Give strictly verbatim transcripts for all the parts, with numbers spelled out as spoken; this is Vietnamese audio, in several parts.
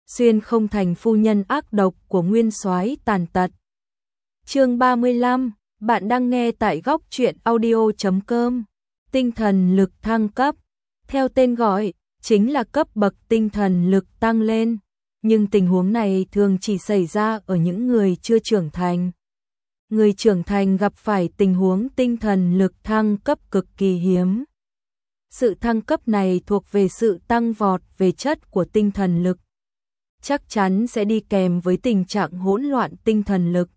xuyên không thành phu nhân ác độc của nguyên soái tàn tật. Chương ba mươi lăm, bạn đang nghe tại góc truyện audio chấm com. Tinh thần lực thăng cấp. Theo tên gọi, chính là cấp bậc tinh thần lực tăng lên, nhưng tình huống này thường chỉ xảy ra ở những người chưa trưởng thành. Người trưởng thành gặp phải tình huống tinh thần lực thăng cấp cực kỳ hiếm. Sự thăng cấp này thuộc về sự tăng vọt về chất của tinh thần lực, chắc chắn sẽ đi kèm với tình trạng hỗn loạn tinh thần lực.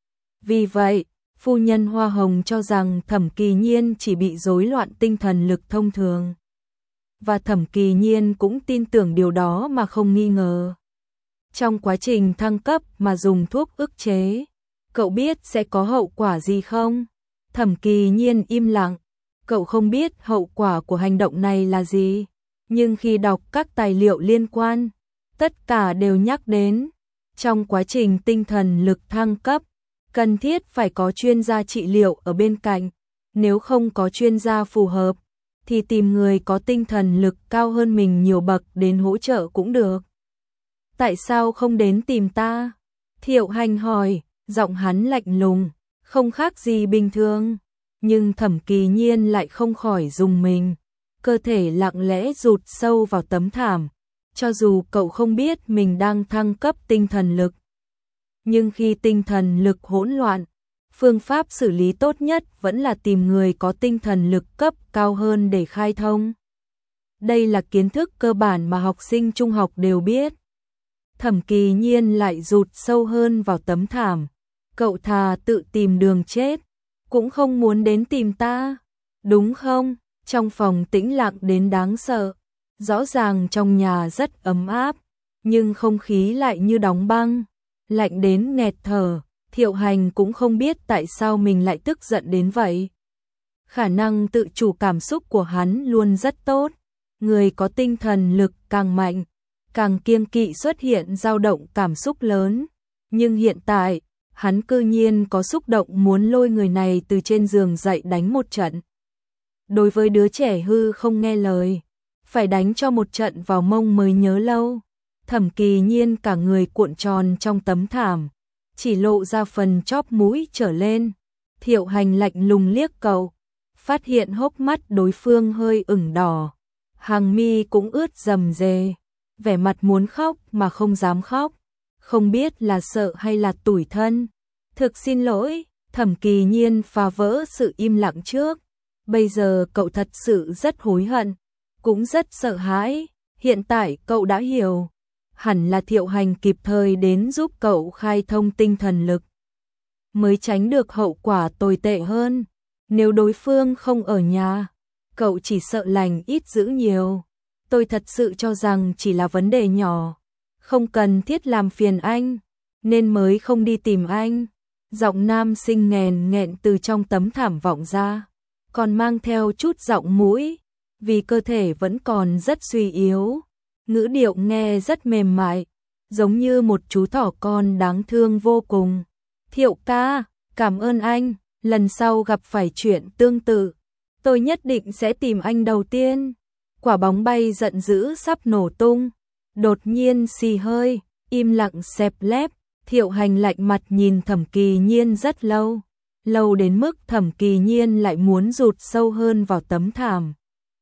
Vì vậy, phu nhân Hoa Hồng cho rằng Thẩm Kỳ Nhiên chỉ bị rối loạn tinh thần lực thông thường. Và Thẩm Kỳ Nhiên cũng tin tưởng điều đó mà không nghi ngờ. Trong quá trình thăng cấp mà dùng thuốc ức chế, cậu biết sẽ có hậu quả gì không? Thẩm Kỳ Nhiên im lặng, cậu không biết hậu quả của hành động này là gì, nhưng khi đọc các tài liệu liên quan, tất cả đều nhắc đến, trong quá trình tinh thần lực thăng cấp, cần thiết phải có chuyên gia trị liệu ở bên cạnh, nếu không có chuyên gia phù hợp, thì tìm người có tinh thần lực cao hơn mình nhiều bậc đến hỗ trợ cũng được. Tại sao không đến tìm ta? Thiệu Hành hỏi, giọng hắn lạnh lùng, không khác gì bình thường, nhưng Thẩm Kỳ Nhiên lại không khỏi rùng mình, cơ thể lặng lẽ rụt sâu vào tấm thảm, cho dù cậu không biết mình đang thăng cấp tinh thần lực. Nhưng khi tinh thần lực hỗn loạn, phương pháp xử lý tốt nhất vẫn là tìm người có tinh thần lực cấp cao hơn để khai thông. Đây là kiến thức cơ bản mà học sinh trung học đều biết. Thẩm Kỳ Nhiên lại rụt sâu hơn vào tấm thảm, cậu thà tự tìm đường chết, cũng không muốn đến tìm ta, đúng không? Trong phòng tĩnh lặng đến đáng sợ, rõ ràng trong nhà rất ấm áp, nhưng không khí lại như đóng băng, lạnh đến nghẹt thở. Thiệu Hành cũng không biết tại sao mình lại tức giận đến vậy. Khả năng tự chủ cảm xúc của hắn luôn rất tốt, người có tinh thần lực càng mạnh, càng kiêng kỵ xuất hiện dao động cảm xúc lớn, nhưng hiện tại, hắn cư nhiên có xúc động muốn lôi người này từ trên giường dậy đánh một trận. Đối với đứa trẻ hư không nghe lời, phải đánh cho một trận vào mông mới nhớ lâu. Thẩm Kỳ Nhiên cả người cuộn tròn trong tấm thảm, chỉ lộ ra phần chóp mũi trở lên. Thiệu Hành lạnh lùng liếc cậu, phát hiện hốc mắt đối phương hơi ửng đỏ, hàng mi cũng ướt rầm rề, vẻ mặt muốn khóc mà không dám khóc, không biết là sợ hay là tủi thân. Thực xin lỗi, Thẩm Kỳ Nhiên phá vỡ sự im lặng trước, bây giờ cậu thật sự rất hối hận, cũng rất sợ hãi, hiện tại cậu đã hiểu. Hẳn là Thiệu Hành kịp thời đến giúp cậu khai thông tinh thần lực, mới tránh được hậu quả tồi tệ hơn. Nếu đối phương không ở nhà, cậu chỉ sợ lành ít dữ nhiều. Tôi thật sự cho rằng chỉ là vấn đề nhỏ, không cần thiết làm phiền anh, nên mới không đi tìm anh. Giọng nam sinh nghèn nghẹn từ trong tấm thảm vọng ra, còn mang theo chút giọng mũi, vì cơ thể vẫn còn rất suy yếu. Ngữ điệu nghe rất mềm mại, giống như một chú thỏ con đáng thương vô cùng. Thiệu ca, cảm ơn anh, lần sau gặp phải chuyện tương tự, tôi nhất định sẽ tìm anh đầu tiên. Quả bóng bay giận dữ sắp nổ tung, đột nhiên xì hơi, im lặng xẹp lép. Thiệu Hành lạnh mặt nhìn Thẩm Kỳ Nhiên rất lâu, lâu đến mức Thẩm Kỳ Nhiên lại muốn rụt sâu hơn vào tấm thảm.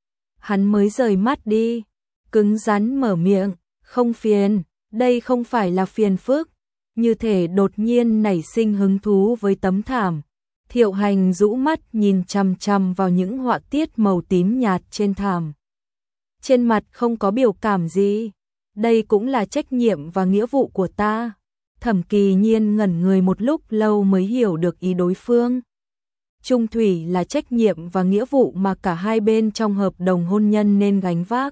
Hắn mới rời mắt đi, cứng rắn mở miệng, không phiền, đây không phải là phiền phức, như thể đột nhiên nảy sinh hứng thú với tấm thảm. Thiệu Hành rũ mắt nhìn chằm chằm vào những họa tiết màu tím nhạt trên thảm. Trên mặt không có biểu cảm gì, đây cũng là trách nhiệm và nghĩa vụ của ta. Thẩm Kỳ Nhiên ngẩn người một lúc lâu mới hiểu được ý đối phương. Chung thủy là trách nhiệm và nghĩa vụ mà cả hai bên trong hợp đồng hôn nhân nên gánh vác,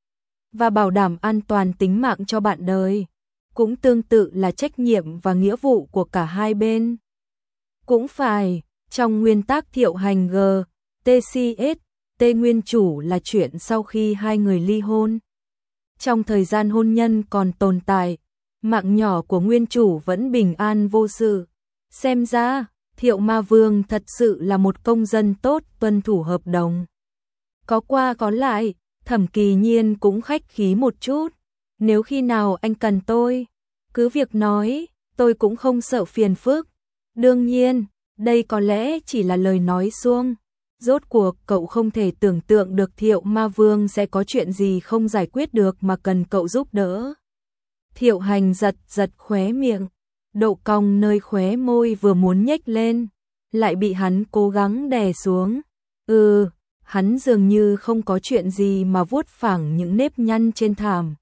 và bảo đảm an toàn tính mạng cho bạn đời, cũng tương tự là trách nhiệm và nghĩa vụ của cả hai bên. Cũng phải, trong nguyên tắc Thiệu Hành G, tê xê ét, T nguyên chủ là chuyện sau khi hai người ly hôn. Trong thời gian hôn nhân còn tồn tại, mạng nhỏ của nguyên chủ vẫn bình an vô sự. Xem ra, Thiệu Ma Vương thật sự là một công dân tốt tuân thủ hợp đồng. Có qua có lại, Thẩm Kỳ Nhiên cũng khách khí một chút, Nếu khi nào anh cần tôi, cứ việc nói, tôi cũng không sợ phiền phức. Đương nhiên, đây có lẽ chỉ là lời nói suông. Rốt cuộc cậu không thể tưởng tượng được Thiệu Ma Vương sẽ có chuyện gì không giải quyết được mà cần cậu giúp đỡ. Thiệu Hành giật giật khóe miệng, độ cong nơi khóe môi vừa muốn nhếch lên, lại bị hắn cố gắng đè xuống. Ừ, hắn dường như không có chuyện gì mà vuốt phẳng những nếp nhăn trên thảm.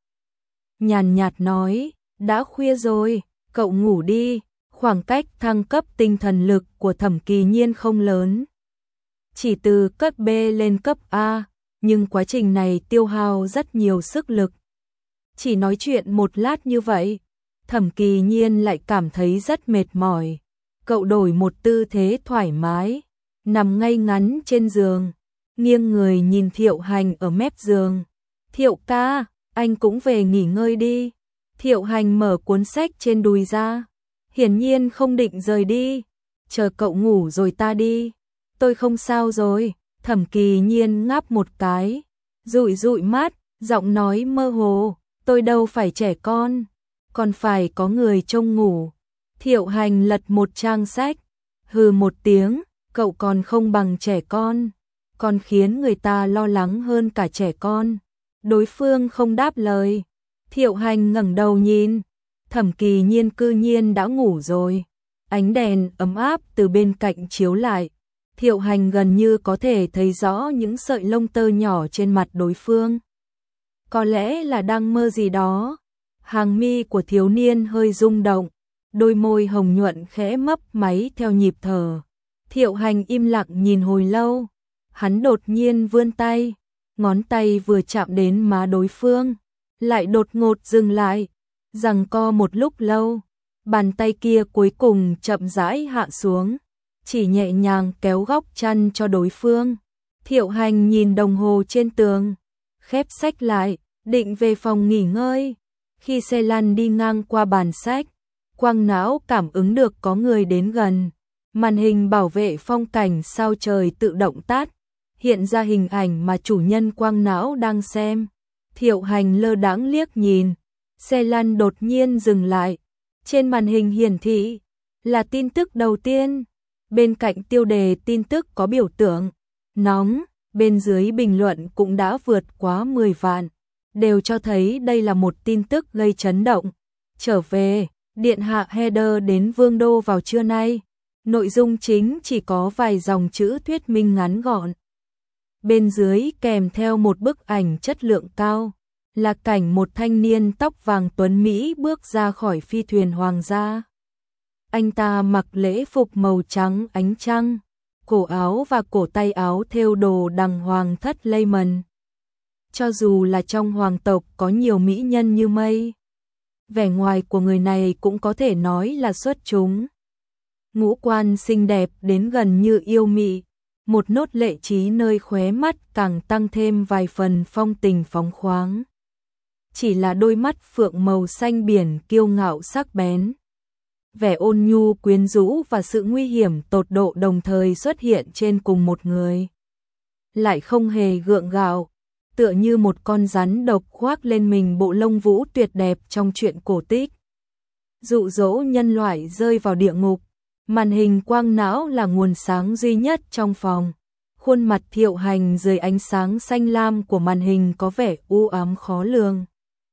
Nhàn nhạt nói, đã khuya rồi, cậu ngủ đi. Khoảng cách thăng cấp tinh thần lực của Thẩm Kỳ Nhiên không lớn, chỉ từ cấp B lên cấp A, nhưng quá trình này tiêu hao rất nhiều sức lực. Chỉ nói chuyện một lát như vậy, Thẩm Kỳ Nhiên lại cảm thấy rất mệt mỏi. Cậu đổi một tư thế thoải mái, nằm ngay ngắn trên giường, nghiêng người nhìn Thiệu Hành ở mép giường. Thiệu ca, anh cũng về nghỉ ngơi đi. Thiệu Hành mở cuốn sách trên đùi ra, hiển nhiên không định rời đi. Chờ cậu ngủ rồi ta đi. Tôi không sao rồi. Thẩm Kỳ Nhiên ngáp một cái, dụi dụi mắt, giọng nói mơ hồ, tôi đâu phải trẻ con, còn phải có người trông ngủ. Thiệu Hành lật một trang sách, hừ một tiếng, cậu còn không bằng trẻ con, còn khiến người ta lo lắng hơn cả trẻ con. Đối phương không đáp lời. Thiệu Hành ngẩng đầu nhìn, Thẩm Kỳ Nhiên cư nhiên đã ngủ rồi. Ánh đèn ấm áp từ bên cạnh chiếu lại, Thiệu Hành gần như có thể thấy rõ những sợi lông tơ nhỏ trên mặt đối phương. Có lẽ là đang mơ gì đó. Hàng mi của thiếu niên hơi rung động, đôi môi hồng nhuận khẽ mấp máy theo nhịp thở. Thiệu Hành im lặng nhìn hồi lâu, hắn đột nhiên vươn tay, ngón tay vừa chạm đến má đối phương, lại đột ngột dừng lại, giằng co một lúc lâu, bàn tay kia cuối cùng chậm rãi hạ xuống, chỉ nhẹ nhàng kéo góc chăn cho đối phương. Thiệu Hành nhìn đồng hồ trên tường, khép sách lại, định về phòng nghỉ ngơi. Khi xe lăn đi ngang qua bàn sách, quang não cảm ứng được có người đến gần. Màn hình bảo vệ phong cảnh sao trời tự động tắt, hiện ra hình ảnh mà chủ nhân quang não đang xem. Thiệu Hành lơ đãng liếc nhìn, xe lăn đột nhiên dừng lại. Trên màn hình hiển thị là tin tức đầu tiên. Bên cạnh tiêu đề tin tức có biểu tượng nóng, bên dưới bình luận cũng đã vượt quá mười vạn, đều cho thấy đây là một tin tức gây chấn động. Trở về, điện hạ header đến Vương đô vào trưa nay. Nội dung chính chỉ có vài dòng chữ thuyết minh ngắn gọn. Bên dưới kèm theo một bức ảnh chất lượng cao, là cảnh một thanh niên tóc vàng tuấn Mỹ bước ra khỏi phi thuyền hoàng gia. Anh ta mặc lễ phục màu trắng ánh trăng, cổ áo và cổ tay áo thêu đồ đằng hoàng thất Lehman. Cho dù là trong hoàng tộc có nhiều mỹ nhân như mây, vẻ ngoài của người này cũng có thể nói là xuất chúng. Ngũ quan xinh đẹp đến gần như yêu mị, một nốt lệ trí nơi khóe mắt càng tăng thêm vài phần phong tình phóng khoáng. Chỉ là đôi mắt phượng màu xanh biển kiêu ngạo sắc bén. Vẻ ôn nhu quyến rũ và sự nguy hiểm tột độ đồng thời xuất hiện trên cùng một người. Lại không hề gượng gạo, tựa như một con rắn độc khoác lên mình bộ lông vũ tuyệt đẹp trong truyện cổ tích. Dụ dỗ nhân loại rơi vào địa ngục. Màn hình quang não là nguồn sáng duy nhất trong phòng. Khuôn mặt Thiệu Hành dưới ánh sáng xanh lam của màn hình có vẻ u ám khó lường.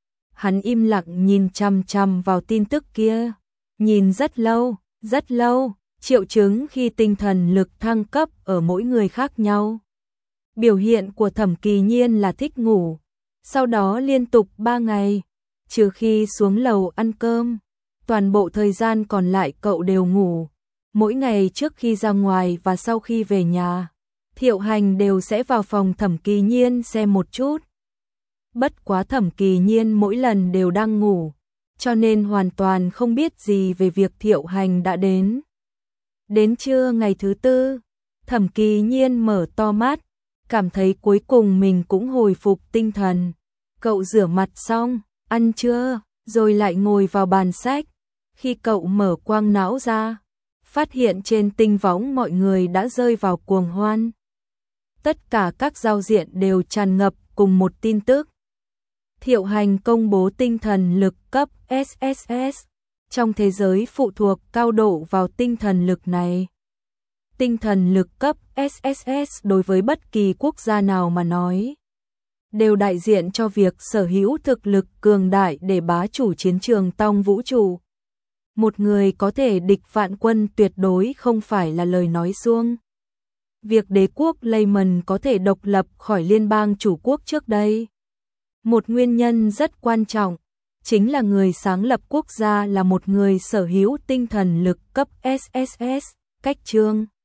Hắn im lặng nhìn chằm chằm vào tin tức kia. Nhìn rất lâu, rất lâu, triệu chứng khi tinh thần lực thăng cấp ở mỗi người khác nhau. Biểu hiện của Thẩm Kỳ Nhiên là thích ngủ. Sau đó liên tục ba ngày, trừ khi xuống lầu ăn cơm, toàn bộ thời gian còn lại cậu đều ngủ. Mỗi ngày trước khi ra ngoài và sau khi về nhà, Thiệu Hành đều sẽ vào phòng Thẩm Kỳ Nhiên xem một chút. Bất quá Thẩm Kỳ Nhiên mỗi lần đều đang ngủ, cho nên hoàn toàn không biết gì về việc Thiệu Hành đã đến. Đến trưa ngày thứ tư, Thẩm Kỳ Nhiên mở to mắt, cảm thấy cuối cùng mình cũng hồi phục tinh thần. Cậu rửa mặt xong, ăn trưa, rồi lại ngồi vào bàn sách. Khi cậu mở quang não ra, phát hiện trên tinh võng mọi người đã rơi vào cuồng hoan. Tất cả các giao diện đều tràn ngập cùng một tin tức. Thiệu Hành công bố tinh thần lực cấp ét ét ét. Trong thế giới phụ thuộc cao độ vào tinh thần lực này. Tinh thần lực cấp ét ét ét đối với bất kỳ quốc gia nào mà nói, đều đại diện cho việc sở hữu thực lực cường đại để bá chủ chiến trường tông vũ trụ. Một người có thể địch vạn quân tuyệt đối không phải là lời nói suông. Việc đế quốc Lehman có thể độc lập khỏi liên bang chủ quốc trước đây, một nguyên nhân rất quan trọng, chính là người sáng lập quốc gia là một người sở hữu tinh thần lực cấp ét ét ét, cách chương.